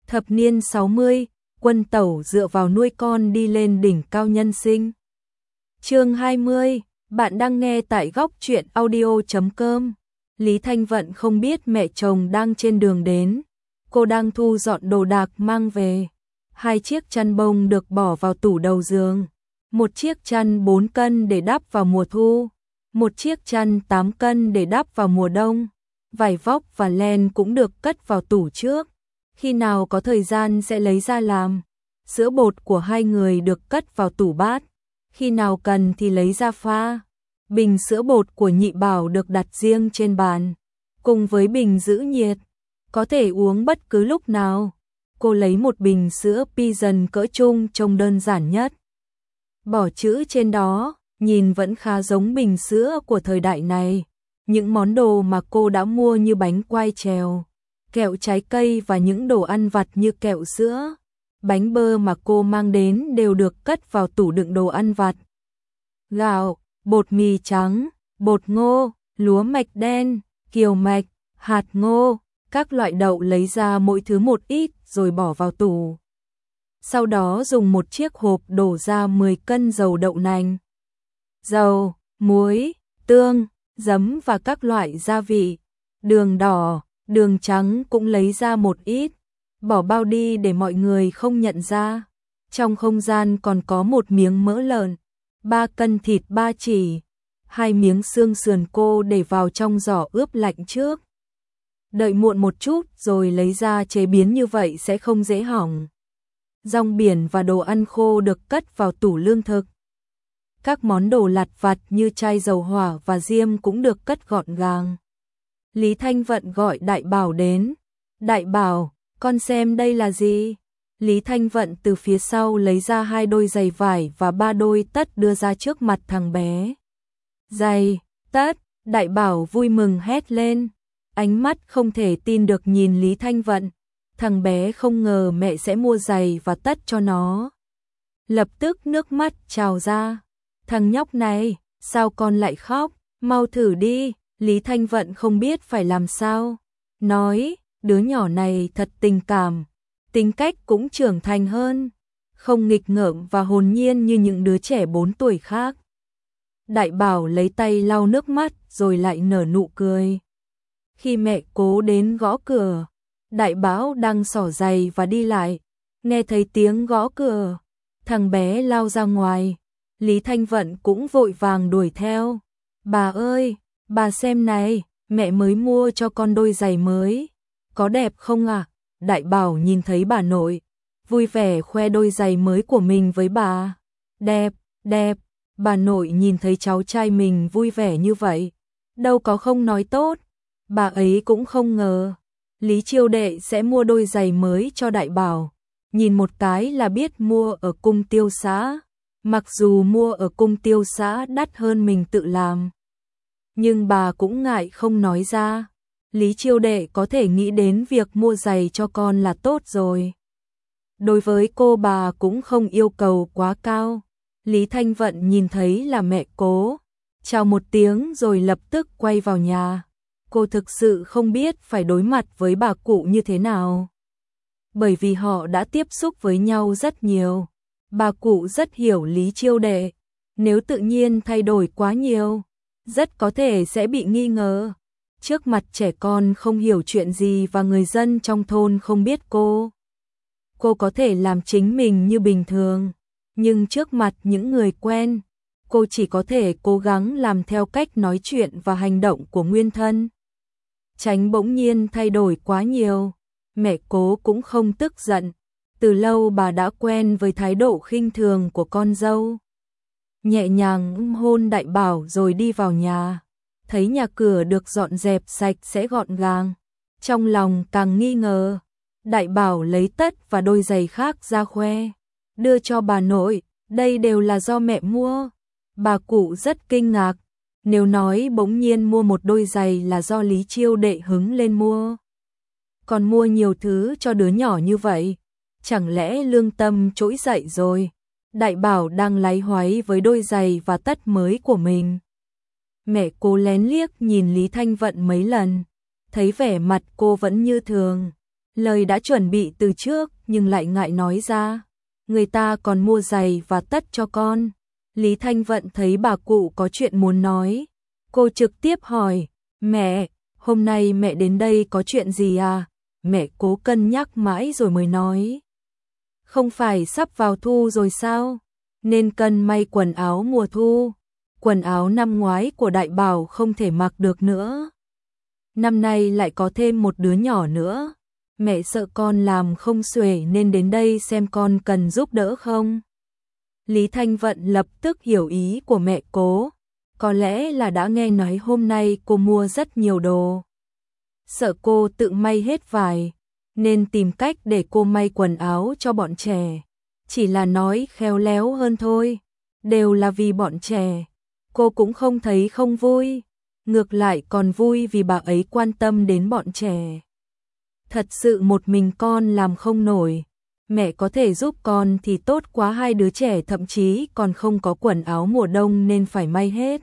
Thập niên 60, Quân Tẩu dựa vào nuôi con đi lên đỉnh cao nhân sinh. Chương 20, bạn đang nghe tại góc truyện audio.com. Lý Thanh Vận không biết mẹ chồng đang trên đường đến. Cô đang thu dọn đồ đạc mang về. 2 chiếc chăn bông được bỏ vào tủ đầu giường. Một chiếc chăn 4 cân để đắp vào mùa thu. Một chiếc chăn 8 cân để đắp vào mùa đông. Vải vóc và len cũng được cất vào tủ trước. Khi nào có thời gian sẽ lấy ra làm. Sữa bột của 2 người được cất vào tủ bát. Khi nào cần thì lấy ra pha. Bình sữa bột của Nhị Bảo được đặt riêng trên bàn, cùng với bình giữ nhiệt, có thể uống bất cứ lúc nào. Cô lấy một bình sữa Pigeon cỡ trung trông đơn giản nhất. Bỏ chữ trên đó, nhìn vẫn khá giống bình sữa của thời đại này. Những món đồ mà cô đã mua như bánh quai trèo, kẹo trái cây và những đồ ăn vặt như kẹo sữa, bánh bơ mà cô mang đến đều được cất vào tủ đựng đồ ăn vặt. Gạo, bột mì trắng, bột ngô, lúa mạch đen, kiều mạch, hạt ngô, các loại đậu lấy ra mỗi thứ một ít rồi bỏ vào tủ. Sau đó dùng một chiếc hộp đổ ra 10 cân dầu đậu nành, dầu, muối, tương, giấm và các loại gia vị, đường đỏ, đường trắng cũng lấy ra một ít, bỏ bao đi để mọi người không nhận ra. Trong không gian còn có một miếng mỡ lợn, 3 cân thịt ba chỉ, 2 miếng xương sườn cô để vào trong giỏ ướp lạnh trước. Đợi muộn một chút rồi lấy ra chế biến, như vậy sẽ không dễ hỏng. Rong biển và đồ ăn khô được cất vào tủ lương thực. Các món đồ lặt vặt như chai dầu hỏa và diêm cũng được cất gọn gàng. Lý Thanh Vận gọi Đại Bảo đến. Đại Bảo, con xem đây là gì? Lý Thanh Vận từ phía sau lấy ra 2 đôi giày vải và 3 đôi tất đưa ra trước mặt thằng bé. Giày, tất, Đại Bảo vui mừng hét lên. Ánh mắt không thể tin được nhìn Lý Thanh Vận. Thằng bé không ngờ mẹ sẽ mua giày và tất cho nó. Lập tức nước mắt trào ra. Thằng nhóc này, sao con lại khóc? Mau thử đi. Lý Thanh Vận không biết phải làm sao. Nói, đứa nhỏ này thật tình cảm. Tính cách cũng trưởng thành hơn, không nghịch ngợm và hồn nhiên như những đứa trẻ 4 tuổi khác. Đại Bảo lấy tay lau nước mắt rồi lại nở nụ cười. Khi mẹ Cố đến gõ cửa, Đại Bảo đang xỏ giày và đi lại, nghe thấy tiếng gõ cửa, thằng bé lao ra ngoài. Lý Thanh Vận cũng vội vàng đuổi theo. Bà ơi, bà xem này, mẹ mới mua cho con đôi giày mới, có đẹp không ạ? Đại Bảo nhìn thấy bà nội, vui vẻ khoe đôi giày mới của mình với bà. Đẹp, đẹp. Bà nội nhìn thấy cháu trai mình vui vẻ như vậy, đâu có không nói tốt. Bà ấy cũng không ngờ Lý Chiêu Đệ sẽ mua đôi giày mới cho Đại Bảo. Nhìn một cái là biết mua ở cung tiêu xã. Mặc dù mua ở cung tiêu xã đắt hơn mình tự làm, nhưng bà cũng ngại không nói ra. Lý Chiêu Đệ có thể nghĩ đến việc mua giày cho con là tốt rồi. Đối với cô bà cũng không yêu cầu quá cao. Lý Thanh Vận nhìn thấy là mẹ Cố, chào một tiếng rồi lập tức quay vào nhà. Cô thực sự không biết phải đối mặt với bà cụ như thế nào. Bởi vì họ đã tiếp xúc với nhau rất nhiều. Bà cụ rất hiểu Lý Chiêu Đệ. Nếu tự nhiên thay đổi quá nhiều, rất có thể sẽ bị nghi ngờ. Trước mặt trẻ con không hiểu chuyện gì và người dân trong thôn không biết cô có thể làm chính mình như bình thường. Nhưng trước mặt những người quen, cô chỉ có thể cố gắng làm theo cách nói chuyện và hành động của nguyên thân. Tránh bỗng nhiên thay đổi quá nhiều. Mẹ Cố cũng không tức giận. Từ lâu bà đã quen với thái độ khinh thường của con dâu. Nhẹ nhàng hôn Đại Bảo rồi đi vào nhà. Thấy nhà cửa được dọn dẹp sạch sẽ gọn gàng, trong lòng càng nghi ngờ. Đại Bảo lấy tất và đôi giày khác ra khoe, đưa cho bà nội, đây đều là do mẹ mua. Bà cụ rất kinh ngạc, nếu nói bỗng nhiên mua một đôi giày là do Lý Chiêu Đệ hứng lên mua. Còn mua nhiều thứ cho đứa nhỏ như vậy, chẳng lẽ lương tâm trỗi dậy rồi? Đại Bảo đang láy hoáy với đôi giày và tất mới của mình. Mẹ Cố lén liếc nhìn Lý Thanh Vận mấy lần, thấy vẻ mặt cô vẫn như thường, Lời đã chuẩn bị từ trước nhưng lại ngại nói ra. Người ta còn mua giày và tất cho con. Lý Thanh Vận thấy bà cụ có chuyện muốn nói. Cô trực tiếp hỏi, mẹ, hôm nay mẹ đến đây có chuyện gì à? Mẹ cố cân nhắc mãi rồi mới nói. Không phải sắp vào thu rồi sao? Nên cần may quần áo mùa thu. Quần áo năm ngoái của Đại Bảo không thể mặc được nữa. Năm nay lại có thêm một đứa nhỏ nữa. Mẹ sợ con làm không xuể nên đến đây xem con cần giúp đỡ không. Lý Thanh Vận lập tức hiểu ý của mẹ cố. Có lẽ là đã nghe nói hôm nay cô mua rất nhiều đồ. Sợ cô tự may hết vải, nên tìm cách để cô may quần áo cho bọn trẻ. Chỉ là nói khéo léo hơn thôi. Đều là vì bọn trẻ. Cô cũng không thấy không vui. Ngược lại còn vui vì bà ấy quan tâm đến bọn trẻ. Thật sự một mình con làm không nổi. Mẹ có thể giúp con thì tốt quá, hai đứa trẻ thậm chí còn không có quần áo mùa đông nên phải may hết.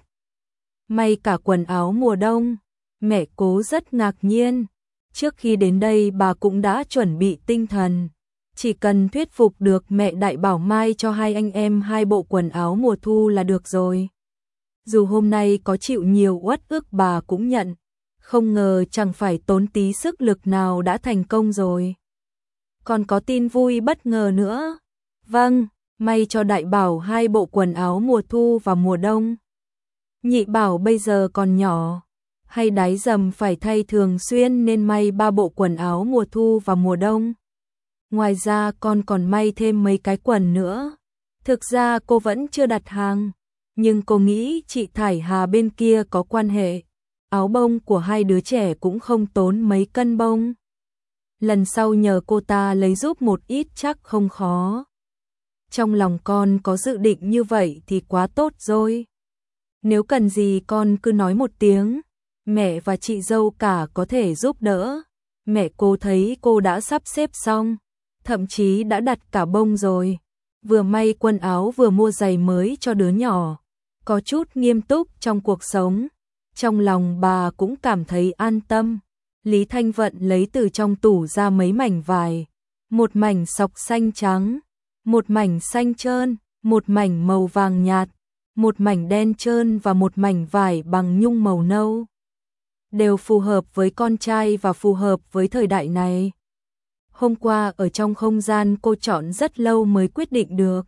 May cả quần áo mùa đông. Mẹ cố rất ngạc nhiên. Trước khi đến đây bà cũng đã chuẩn bị tinh thần. Chỉ cần thuyết phục được mẹ Đại Bảo may cho hai anh em hai bộ quần áo mùa thu là được rồi. Dù hôm nay có chịu nhiều uất ức bà cũng nhận. Không ngờ chẳng phải tốn tí sức lực nào đã thành công rồi. Còn có tin vui bất ngờ nữa. Vâng, may cho Đại Bảo hai bộ quần áo mùa thu và mùa đông. Nhị Bảo bây giờ còn nhỏ, hay đái dầm phải thay thường xuyên nên may 3 bộ quần áo mùa thu và mùa đông. Ngoài ra con còn may thêm mấy cái quần nữa. Thực ra cô vẫn chưa đặt hàng, nhưng cô nghĩ chị Thải Hà bên kia có quan hệ. Áo bông của hai đứa trẻ cũng không tốn mấy cân bông. Lần sau nhờ cô ta lấy giúp một ít chắc không khó. Trong lòng con có dự định như vậy thì quá tốt rồi. Nếu cần gì con cứ nói một tiếng, mẹ và chị dâu cả có thể giúp đỡ. Mẹ cô thấy cô đã sắp xếp xong, thậm chí đã đặt cả bông rồi. Vừa may quần áo vừa mua giày mới cho đứa nhỏ. Có chút nghiêm túc trong cuộc sống. Trong lòng bà cũng cảm thấy an tâm. Lý Thanh Vận lấy từ trong tủ ra mấy mảnh vải. Một mảnh sọc xanh trắng, một mảnh xanh trơn, một mảnh màu vàng nhạt, một mảnh đen trơn và một mảnh vải bằng nhung màu nâu. Đều phù hợp với con trai và phù hợp với thời đại này. Hôm qua ở trong không gian cô chọn rất lâu mới quyết định được.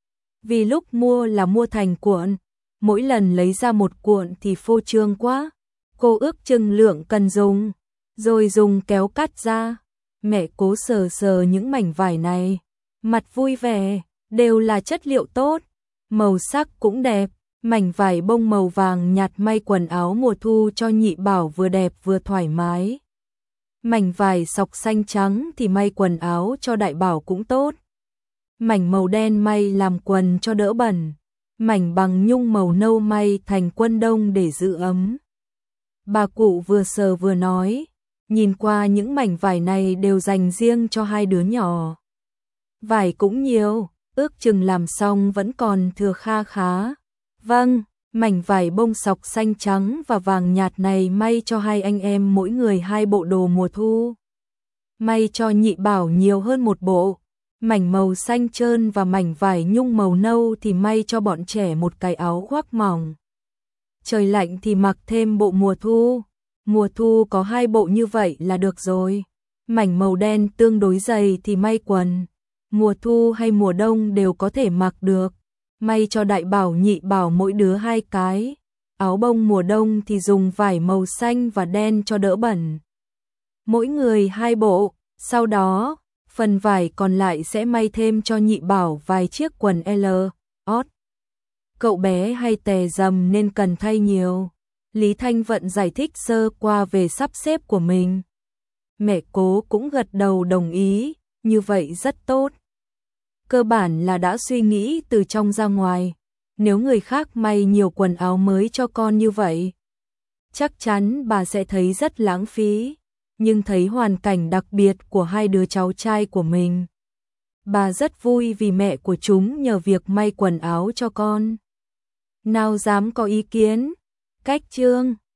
Vì lúc mua là mua thành cuộn, mỗi lần lấy ra một cuộn thì phô trương quá. Cô ước chừng lượng cần dùng, rồi dùng kéo cắt ra. Mẹ cố sờ sờ những mảnh vải này, mặt vui vẻ, đều là chất liệu tốt, màu sắc cũng đẹp. Mảnh vải bông màu vàng nhạt may quần áo mùa thu cho Nhị Bảo vừa đẹp vừa thoải mái. Mảnh vải sọc xanh trắng thì may quần áo cho Đại Bảo cũng tốt. Mảnh màu đen may làm quần cho đỡ bẩn. Mảnh bằng nhung màu nâu may thành quân đông để giữ ấm. Bà cụ vừa sờ vừa nói, nhìn qua những mảnh vải này đều dành riêng cho hai đứa nhỏ. Vải cũng nhiều, ước chừng làm xong vẫn còn thừa kha khá. Vâng, mảnh vải bông sọc xanh trắng và vàng nhạt này may cho hai anh em mỗi người 2 bộ đồ mùa thu. May cho Nhị Bảo nhiều hơn một bộ. Mảnh màu xanh trơn và mảnh vải nhung màu nâu thì may cho bọn trẻ một cái áo khoác mỏng. Trời lạnh thì mặc thêm bộ mùa thu. Mùa thu có 2 bộ như vậy là được rồi. Mảnh màu đen tương đối dày thì may quần. Mùa thu hay mùa đông đều có thể mặc được. May cho Đại Bảo Nhị Bảo mỗi đứa 2 cái. Áo bông mùa đông thì dùng vải màu xanh và đen cho đỡ bẩn. Mỗi người 2 bộ. Sau đó, phần vải còn lại sẽ may thêm cho Nhị Bảo vài chiếc quần L, ót. Cậu bé hay tè dầm nên cần thay nhiều. Lý Thanh Vận giải thích sơ qua về sắp xếp của mình. Mẹ cố cũng gật đầu đồng ý, như vậy rất tốt. Cơ bản là đã suy nghĩ từ trong ra ngoài. Nếu người khác may nhiều quần áo mới cho con như vậy, chắc chắn bà sẽ thấy rất lãng phí. Nhưng thấy hoàn cảnh đặc biệt của hai đứa cháu trai của mình, bà rất vui vì mẹ của chúng nhờ việc may quần áo cho con. Nào dám có ý kiến. Cách chương